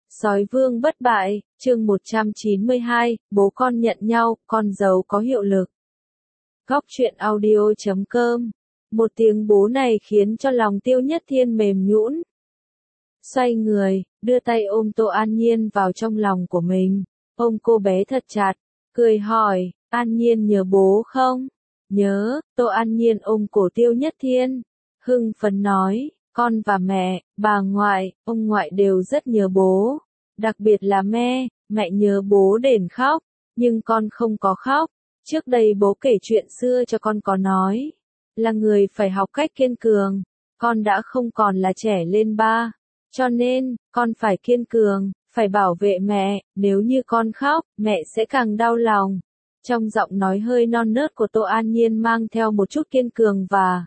Sói vương bất bại, chương 192, bố con nhận nhau, con dấu có hiệu lực. Góc truyện audio.com. Một tiếng bố này khiến cho lòng Tiêu Nhất Thiên mềm nhũn. Xoay người, đưa tay ôm Tô An Nhiên vào trong lòng của mình, ôm cô bé thật chặt, cười hỏi, An Nhiên nhớ bố không? Nhớ, Tô An Nhiên ôm cổ Tiêu Nhất Thiên, hưng phấn nói, con và mẹ, bà ngoại, ông ngoại đều rất nhớ bố. Đặc biệt là mẹ nhớ bố đến khóc, nhưng con không có khóc. Trước đây bố kể chuyện xưa cho con có nói, là người phải học cách kiên cường. Con đã không còn là trẻ lên ba, cho nên, con phải kiên cường, phải bảo vệ mẹ, nếu như con khóc, mẹ sẽ càng đau lòng. Trong giọng nói hơi non nớt của Tô An Nhiên mang theo một chút kiên cường và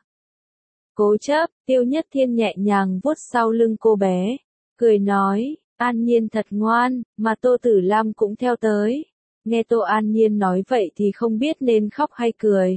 cố chấp. Tiêu Nhất Thiên nhẹ nhàng vuốt sau lưng cô bé, cười nói, An Nhiên thật ngoan, mà Tô Tử Lam cũng theo tới. Nghe Tô An Nhiên nói vậy thì không biết nên khóc hay cười.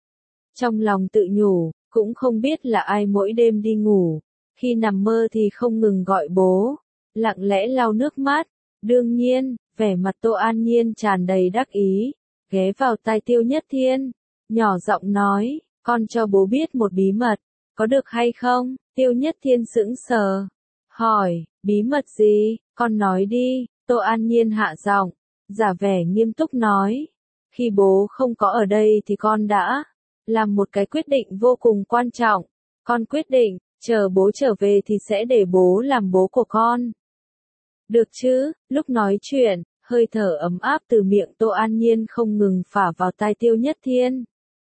Trong lòng tự nhủ, cũng không biết là ai mỗi đêm đi ngủ, khi nằm mơ thì không ngừng gọi bố, lặng lẽ lau nước mắt. Đương nhiên, vẻ mặt Tô An Nhiên tràn đầy đắc ý, ghé vào tai Tiêu Nhất Thiên, nhỏ giọng nói, con cho bố biết một bí mật, có được hay không? Tiêu Nhất Thiên sững sờ, hỏi, bí mật gì? Con nói đi. Tô An Nhiên hạ giọng, giả vẻ nghiêm túc nói, khi bố không có ở đây thì con đã làm một cái quyết định vô cùng quan trọng. Con quyết định, chờ bố trở về thì sẽ để bố làm bố của con. Được chứ? Lúc nói chuyện, hơi thở ấm áp từ miệng Tô An Nhiên không ngừng phả vào tai Tiêu Nhất Thiên.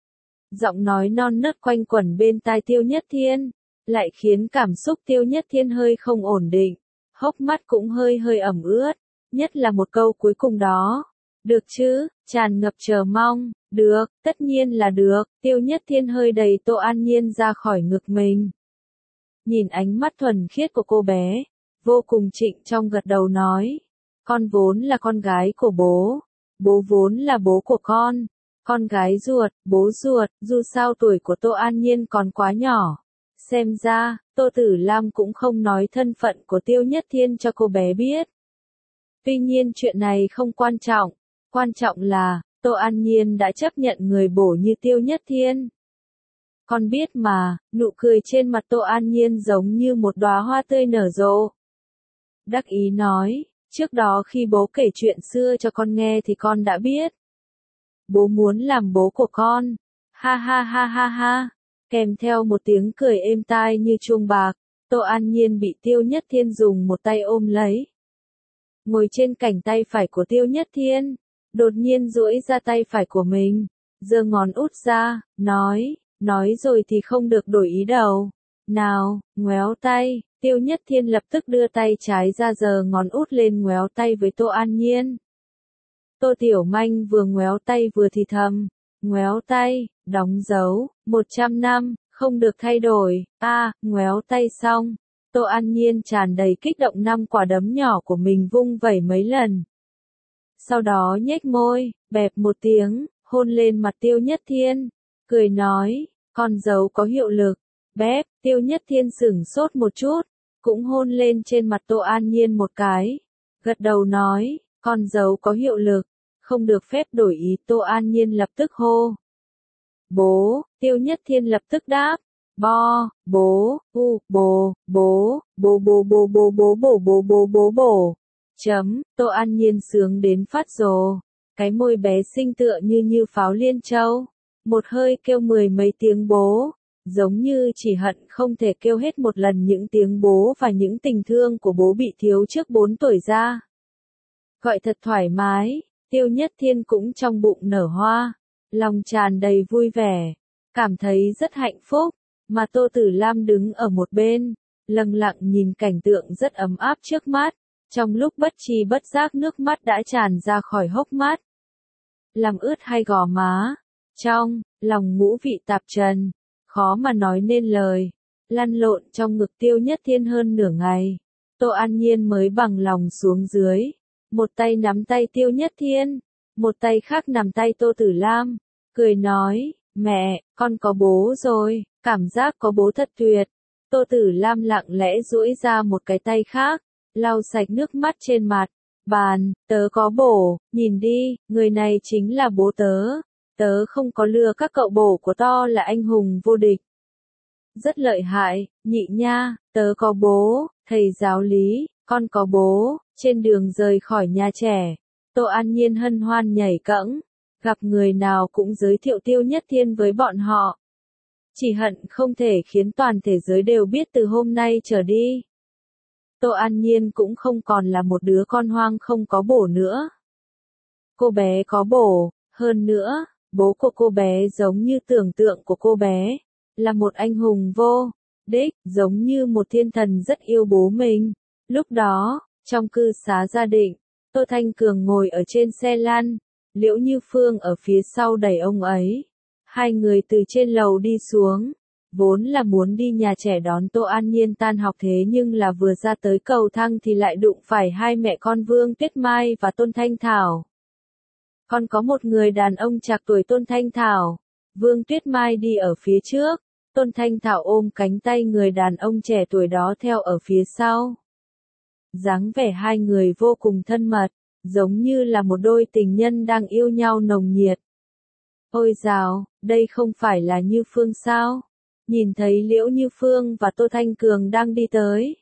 Giọng nói non nớt quanh quẩn bên tai Tiêu Nhất Thiên, lại khiến cảm xúc Tiêu Nhất Thiên hơi không ổn định, hốc mắt cũng hơi ẩm ướt, nhất là một câu cuối cùng đó. Được chứ? Tràn ngập chờ mong. Được, tất nhiên là được. Tiêu Nhất Thiên hơi đẩy Tô An Nhiên ra khỏi ngực mình. Nhìn ánh mắt thuần khiết của cô bé, vô cùng trịnh trọng gật đầu nói, con vốn là con gái của bố, bố vốn là bố của con gái ruột, bố ruột. Dù sao tuổi của Tô An Nhiên còn quá nhỏ, xem ra, Tô Tử Lam cũng không nói thân phận của Tiêu Nhất Thiên cho cô bé biết. Tuy nhiên chuyện này không quan trọng, quan trọng là, Tô An Nhiên đã chấp nhận người bổ như Tiêu Nhất Thiên. Con biết mà, nụ cười trên mặt Tô An Nhiên giống như một đóa hoa tươi nở rộ. Đắc ý nói, trước đó khi bố kể chuyện xưa cho con nghe thì con đã biết. Bố muốn làm bố của con. Ha ha ha ha ha. Kèm theo một tiếng cười êm tai như chuông bạc, Tô An Nhiên bị Tiêu Nhất Thiên dùng một tay ôm lấy. Ngồi trên cánh tay phải của Tiêu Nhất Thiên, đột nhiên duỗi ra tay phải của mình, giơ ngón út ra, nói rồi thì không được đổi ý đâu. Nào, ngoéo tay. Tiêu Nhất Thiên lập tức đưa tay trái ra giơ ngón út lên ngoéo tay với Tô An Nhiên. Tô Tiểu Manh vừa ngoéo tay vừa thì thầm, ngoéo tay, đóng dấu, 100 năm, không được thay đổi. Ngoéo tay xong, Tô An Nhiên tràn đầy kích động năm quả đấm nhỏ của mình vung vẩy mấy lần. Sau đó nhếch môi, bẹp một tiếng, hôn lên mặt Tiêu Nhất Thiên, cười nói, con dấu có hiệu lực. Bẹp. Tiêu Nhất Thiên sửng sốt một chút, cũng hôn lên trên mặt Tô An Nhiên một cái, gật đầu nói, con dấu có hiệu lực, không được phép đổi ý. Tô An Nhiên lập tức hô, bố. Tiêu Nhất Thiên lập tức đáp, bố, bố. Tô An Nhiên sướng đến phát rồ, cái môi bé xinh tựa như pháo liên châu, một hơi kêu 10 mấy tiếng bố, giống như chỉ hận không thể kêu hết một lần những tiếng bố và những tình thương của bố bị thiếu trước 4 tuổi ra. Gọi thật thoải mái. Tiêu Nhất Thiên cũng trong bụng nở hoa, lòng tràn đầy vui vẻ, cảm thấy rất hạnh phúc, mà Tô Tử Lam đứng ở một bên, lặng lặng nhìn cảnh tượng rất ấm áp trước mắt, trong lúc bất tri bất giác nước mắt đã tràn ra khỏi hốc mắt, làm ướt hai gò má, trong lòng ngũ vị tạp trần, khó mà nói nên lời, lăn lộn trong ngực Tiêu Nhất Thiên hơn nửa ngày. Tô An Nhiên mới bằng lòng xuống dưới, một tay nắm tay Tiêu Nhất Thiên, một tay khác nắm tay Tô Tử Lam, cười nói, mẹ, con có bố rồi, cảm giác có bố thật tuyệt. Tô Tử Lam lặng lẽ duỗi ra một cái tay khác, lau sạch nước mắt trên mặt. Bàn, tớ có bổ, nhìn đi, người này chính là bố tớ. Tớ không có lừa các cậu, bổ của to là anh hùng vô địch. Rất lợi hại, nhị nha, tớ có bố, thầy giáo lý, con có bố. Trên đường rời khỏi nhà trẻ, Tô An Nhiên hân hoan nhảy cẫng, gặp người nào cũng giới thiệu Tiêu Nhất Thiên với bọn họ. Chỉ hận không thể khiến toàn thế giới đều biết từ hôm nay trở đi. Tô An Nhiên cũng không còn là một đứa con hoang không có bổ nữa. Cô bé có bổ, hơn nữa, bố của cô bé giống như tưởng tượng của cô bé, là một anh hùng vô địch, giống như một thiên thần rất yêu bố mình. Lúc đó, trong cư xá gia định, Tô Thanh Cường ngồi ở trên xe lăn, Liễu Như Phương ở phía sau đẩy ông ấy. Hai người từ trên lầu đi xuống, vốn là muốn đi nhà trẻ đón Tô An Nhiên tan học, thế nhưng là vừa ra tới cầu thang thì lại đụng phải hai mẹ con Vương Tuyết Mai và Tôn Thanh Thảo. Còn có một người đàn ông trạc tuổi Tôn Thanh Thảo. Vương Tuyết Mai đi ở phía trước, Tôn Thanh Thảo ôm cánh tay người đàn ông trẻ tuổi đó theo ở phía sau. Dáng vẻ hai người vô cùng thân mật, giống như là một đôi tình nhân đang yêu nhau nồng nhiệt. Ôi dào, đây không phải là Như Phương sao? Nhìn thấy Liễu Như Phương và Tô Thanh Cường đang đi tới.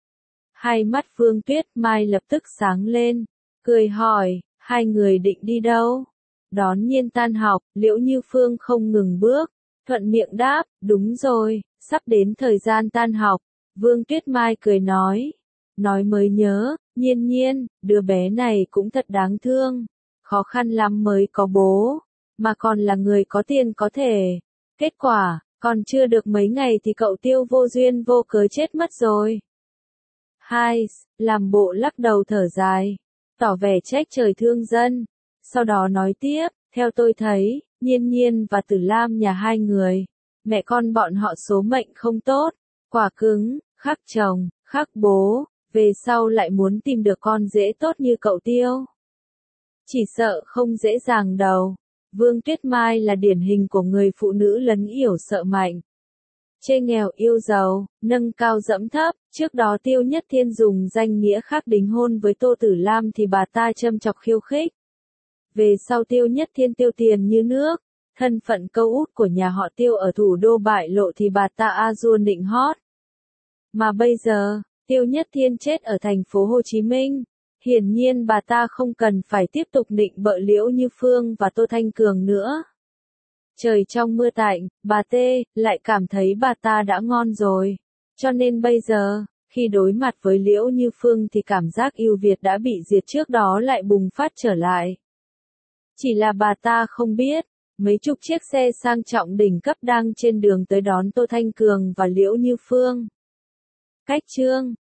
Hai mắt Vương Tuyết Mai lập tức sáng lên, cười hỏi, hai người định đi đâu? Đón Nhiên tan học, Liễu Như Phương không ngừng bước, thuận miệng đáp, đúng rồi, sắp đến thời gian tan học. Vương Tuyết Mai cười nói mới nhớ, Nhiên Nhiên, đứa bé này cũng thật đáng thương, khó khăn lắm mới có bố, mà còn là người có tiền có thể. Kết quả, còn chưa được mấy ngày thì cậu Tiêu vô duyên vô cớ chết mất rồi. Hai, làm bộ lắc đầu thở dài, tỏ vẻ trách trời thương dân. Sau đó nói tiếp, theo tôi thấy, Nhiên Nhiên và Tử Lam nhà hai người, mẹ con bọn họ số mệnh không tốt, quả cứng, khắc chồng, khắc bố, về sau lại muốn tìm được con dễ tốt như cậu Tiêu. Chỉ sợ không dễ dàng đâu. Vương Tuyết Mai là điển hình của người phụ nữ lấn yểu sợ mạnh. Chê nghèo yêu giàu, nâng cao dẫm thấp, trước đó Tiêu Nhất Thiên dùng danh nghĩa khác đính hôn với Tô Tử Lam thì bà ta châm chọc khiêu khích. Về sau Tiêu Nhất Thiên tiêu tiền như nước, thân phận câu út của nhà họ Tiêu ở thủ đô bại lộ thì bà ta a dua nịnh hót. Mà bây giờ, Tiêu Nhất Thiên chết ở thành phố Hồ Chí Minh, hiển nhiên bà ta không cần phải tiếp tục nịnh bợ Liễu Như Phương và Tô Thanh Cường nữa. Trời trong mưa tạnh, bà Tê lại cảm thấy bà ta đã ngon rồi. Cho nên bây giờ, khi đối mặt với Liễu Như Phương thì cảm giác ưu việt đã bị diệt trước đó lại bùng phát trở lại. Chỉ là bà ta không biết, mấy chục chiếc xe sang trọng đỉnh cấp đang trên đường tới đón Tô Thanh Cường và Liễu Như Phương. Cách chương